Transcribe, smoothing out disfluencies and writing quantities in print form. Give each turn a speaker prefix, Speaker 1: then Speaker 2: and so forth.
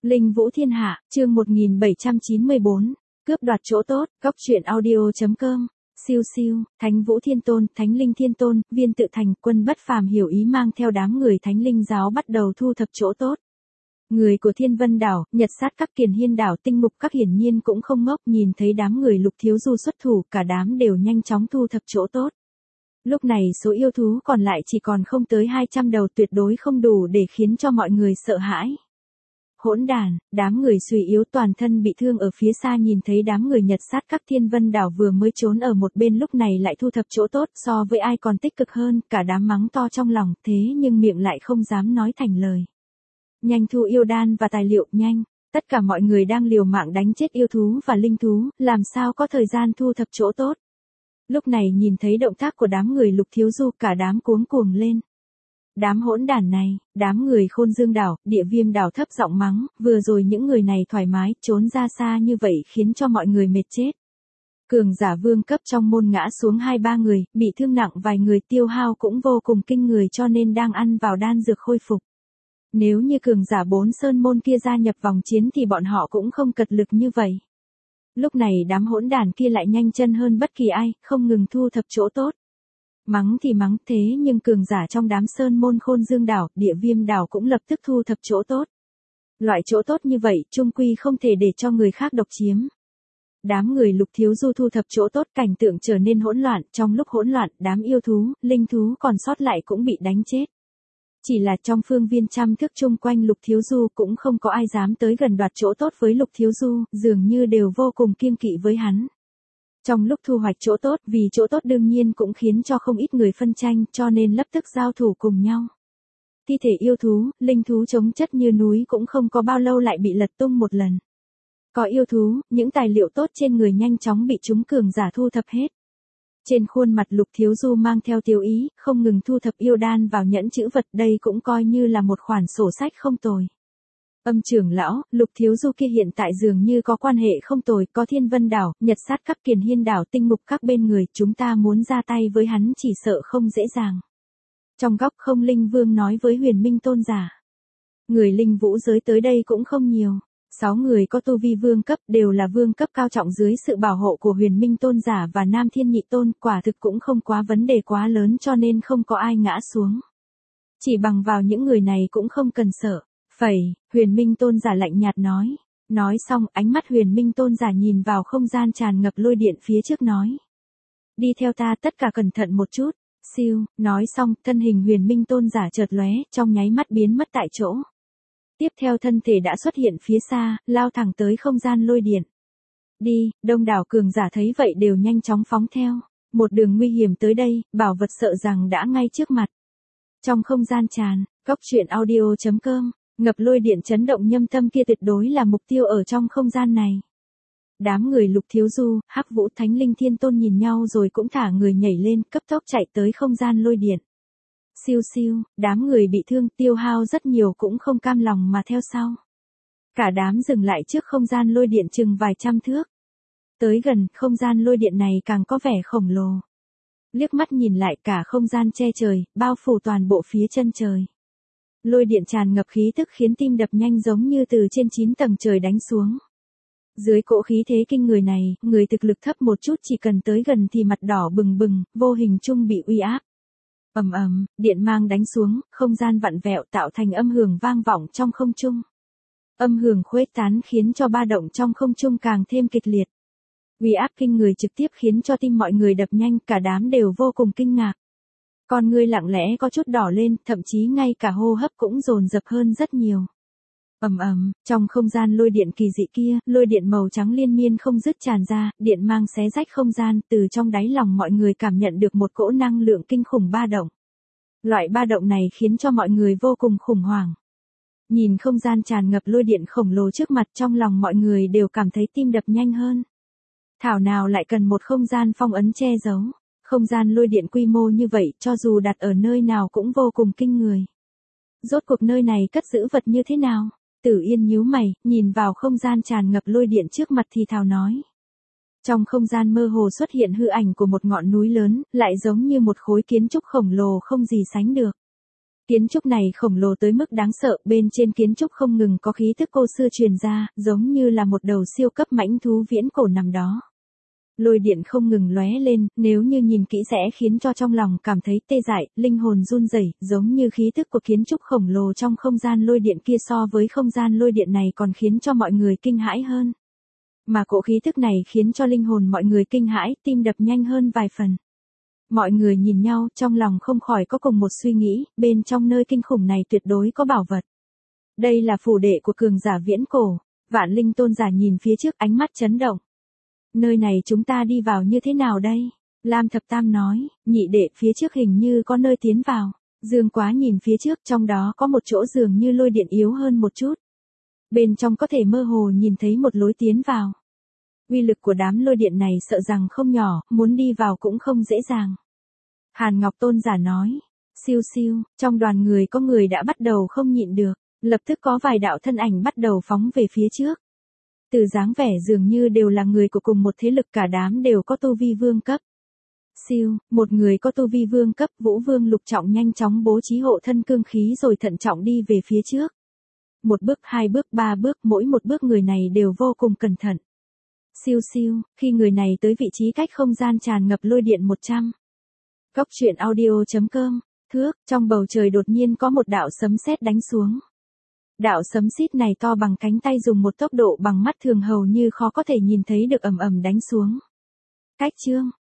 Speaker 1: Linh Vũ Thiên Hạ, chương 1794, cướp đoạt chỗ tốt, góc truyện audio.com, siêu siêu, Thánh Vũ Thiên Tôn, Thánh Linh Thiên Tôn, Viên Tự Thành, Quân Bất Phàm hiểu ý mang theo đám người Thánh Linh giáo bắt đầu thu thập chỗ tốt. Người của Thiên Vân Đảo, Nhật Sát các Kiền Hiên Đảo, Tinh Mục các hiển nhiên cũng không ngốc, nhìn thấy đám người Lục Thiếu Du xuất thủ, cả đám đều nhanh chóng thu thập chỗ tốt. Lúc này số yêu thú còn lại chỉ còn không tới 200 đầu, tuyệt đối không đủ để khiến cho mọi người sợ hãi. Hỗn đàn, đám người suy yếu toàn thân bị thương ở phía xa nhìn thấy đám người Nhật Sát các Thiên Vân Đảo vừa mới trốn ở một bên lúc này lại thu thập chỗ tốt, so với ai còn tích cực hơn, cả đám mắng to trong lòng, thế nhưng miệng lại không dám nói thành lời. Nhanh thu yêu đan và tài liệu, nhanh, tất cả mọi người đang liều mạng đánh chết yêu thú và linh thú, làm sao có thời gian thu thập chỗ tốt. Lúc này nhìn thấy động tác của đám người Lục Thiếu Du, cả đám cuống cuồng lên. Đám hỗn đản này, đám người Khôn Dương Đảo, Địa Viêm Đảo thấp giọng mắng, vừa rồi những người này thoải mái trốn ra xa như vậy khiến cho mọi người mệt chết. Cường giả vương cấp trong môn ngã xuống 2-3 người, bị thương nặng vài người, tiêu hao cũng vô cùng kinh người cho nên đang ăn vào đan dược khôi phục. Nếu như cường giả 4 sơn môn kia gia nhập vòng chiến thì bọn họ cũng không cật lực như vậy. Lúc này đám hỗn đản kia lại nhanh chân hơn bất kỳ ai, không ngừng thu thập chỗ tốt. Mắng thì mắng, thế nhưng cường giả trong đám sơn môn Khôn Dương Đảo, Địa Viêm Đảo cũng lập tức thu thập chỗ tốt. Loại chỗ tốt như vậy, chung quy không thể để cho người khác độc chiếm. Đám người Lục Thiếu Du thu thập chỗ tốt, cảnh tượng trở nên hỗn loạn, trong lúc hỗn loạn, đám yêu thú, linh thú còn sót lại cũng bị đánh chết. Chỉ là trong phương viên trăm thước chung quanh Lục Thiếu Du cũng không có ai dám tới gần đoạt chỗ tốt với Lục Thiếu Du, dường như đều vô cùng kiêng kỵ với hắn. Trong lúc thu hoạch chỗ tốt, vì chỗ tốt đương nhiên cũng khiến cho không ít người phân tranh, cho nên lập tức giao thủ cùng nhau. Thi thể yêu thú, linh thú chống chất như núi cũng không có bao lâu lại bị lật tung một lần. Có yêu thú, những tài liệu tốt trên người nhanh chóng bị chúng cường giả thu thập hết. Trên khuôn mặt Lục Thiếu Du mang theo tiêu ý, không ngừng thu thập yêu đan vào nhẫn chữ vật, đây cũng coi như là một khoản sổ sách không tồi. Âm trưởng lão, Lục Thiếu Du kia hiện tại dường như có quan hệ không tồi, có Thiên Vân Đảo, Nhật Sát các Kiền Hiên Đảo, Tinh Mục các bên người, chúng ta muốn ra tay với hắn chỉ sợ không dễ dàng. Trong góc Không Linh Vương nói với Huyền Minh Tôn giả. Người linh vũ giới tới đây cũng không nhiều. 6 người có tu vi vương cấp, đều là vương cấp cao trọng dưới sự bảo hộ của Huyền Minh Tôn giả và Nam Thiên Nhị Tôn, quả thực cũng không quá vấn đề quá lớn cho nên không có ai ngã xuống. Chỉ bằng vào những người này cũng không cần sợ. Phẩy, Huyền Minh Tôn giả lạnh nhạt nói. Nói xong, ánh mắt Huyền Minh Tôn giả nhìn vào không gian tràn ngập lôi điện phía trước nói. Đi theo ta, tất cả cẩn thận một chút. Siêu, nói xong, thân hình Huyền Minh Tôn giả chợt lóe, trong nháy mắt biến mất tại chỗ. Tiếp theo thân thể đã xuất hiện phía xa, lao thẳng tới không gian lôi điện. Đi, đông đảo cường giả thấy vậy đều nhanh chóng phóng theo. Một đường nguy hiểm tới đây, bảo vật sợ rằng đã ngay trước mặt. Trong không gian tràn, góc truyện audio.com, ngập lôi điện chấn động nhâm tâm kia tuyệt đối là mục tiêu ở trong không gian này. Đám người Lục Thiếu Du, Hắc Vũ, Thánh Linh Thiên Tôn nhìn nhau rồi cũng thả người nhảy lên, cấp tốc chạy tới không gian lôi điện. Siêu siêu, đám người bị thương tiêu hao rất nhiều cũng không cam lòng mà theo sau. Cả đám dừng lại trước không gian lôi điện chừng vài trăm thước. Tới gần, không gian lôi điện này càng có vẻ khổng lồ. Liếc mắt nhìn lại cả không gian che trời, bao phủ toàn bộ phía chân trời. Lôi điện tràn ngập khí tức khiến tim đập nhanh giống như từ trên 9 tầng trời đánh xuống. Dưới cỗ khí thế kinh người này, người thực lực thấp một chút chỉ cần tới gần thì mặt đỏ bừng bừng, vô hình chung bị uy áp. Ầm ầm, điện mang đánh xuống, không gian vặn vẹo tạo thành âm hưởng vang vọng trong không trung. Âm hưởng khuếch tán khiến cho ba động trong không trung càng thêm kịch liệt. Uy áp kinh người trực tiếp khiến cho tim mọi người đập nhanh, cả đám đều vô cùng kinh ngạc. Con ngươi lặng lẽ có chút đỏ lên, thậm chí ngay cả hô hấp cũng dồn dập hơn rất nhiều. Ầm ầm, trong không gian lôi điện kỳ dị kia, lôi điện màu trắng liên miên không dứt tràn ra, điện mang xé rách không gian, từ trong đáy lòng mọi người cảm nhận được một cỗ năng lượng kinh khủng ba động. Loại ba động này khiến cho mọi người vô cùng khủng hoảng. Nhìn không gian tràn ngập lôi điện khổng lồ trước mặt, trong lòng mọi người đều cảm thấy tim đập nhanh hơn. Thảo nào lại cần một không gian phong ấn che giấu. Không gian lôi điện quy mô như vậy, cho dù đặt ở nơi nào cũng vô cùng kinh người. Rốt cuộc nơi này cất giữ vật như thế nào? Tử Yên nhíu mày, nhìn vào không gian tràn ngập lôi điện trước mặt thì thào nói. Trong không gian mơ hồ xuất hiện hư ảnh của một ngọn núi lớn, lại giống như một khối kiến trúc khổng lồ không gì sánh được. Kiến trúc này khổng lồ tới mức đáng sợ, bên trên kiến trúc không ngừng có khí tức cô xưa truyền ra, giống như là một đầu siêu cấp mãnh thú viễn cổ nằm đó. Lôi điện không ngừng lóe lên, nếu như nhìn kỹ sẽ khiến cho trong lòng cảm thấy tê dại, linh hồn run rẩy, giống như khí tức của kiến trúc khổng lồ trong không gian lôi điện kia so với không gian lôi điện này còn khiến cho mọi người kinh hãi hơn. Mà cỗ khí tức này khiến cho linh hồn mọi người kinh hãi, tim đập nhanh hơn vài phần. Mọi người nhìn nhau, trong lòng không khỏi có cùng một suy nghĩ, bên trong nơi kinh khủng này tuyệt đối có bảo vật. Đây là phủ đệ của cường giả viễn cổ. Vạn Linh tôn giả nhìn phía trước, ánh mắt chấn động. Nơi này chúng ta đi vào như thế nào đây? Lam Thập Tam nói, nhị đệ, phía trước hình như có nơi tiến vào. Dương Quá nhìn phía trước, trong đó có một chỗ dường như lôi điện yếu hơn một chút. Bên trong có thể mơ hồ nhìn thấy một lối tiến vào. Uy lực của đám lôi điện này sợ rằng không nhỏ, muốn đi vào cũng không dễ dàng. Hàn Ngọc tôn giả nói, siêu siêu, trong đoàn người có người đã bắt đầu không nhịn được, lập tức có vài đạo thân ảnh bắt đầu phóng về phía trước. Từ dáng vẻ dường như đều là người của cùng một thế lực, cả đám đều có tu vi vương cấp. Siêu, một người có tu vi vương cấp, Vũ Vương lục trọng nhanh chóng bố trí hộ thân cương khí rồi thận trọng đi về phía trước. Một bước, hai bước, ba bước, mỗi một bước người này đều vô cùng cẩn thận. Siêu siêu, khi người này tới vị trí cách không gian tràn ngập lôi điện 100. Góc truyện audio.com, thước, trong bầu trời đột nhiên có một đạo sấm sét đánh xuống. Đạo sấm sét này to bằng cánh tay, dùng một tốc độ bằng mắt thường hầu như khó có thể nhìn thấy được, ầm ầm đánh xuống. Cách chương,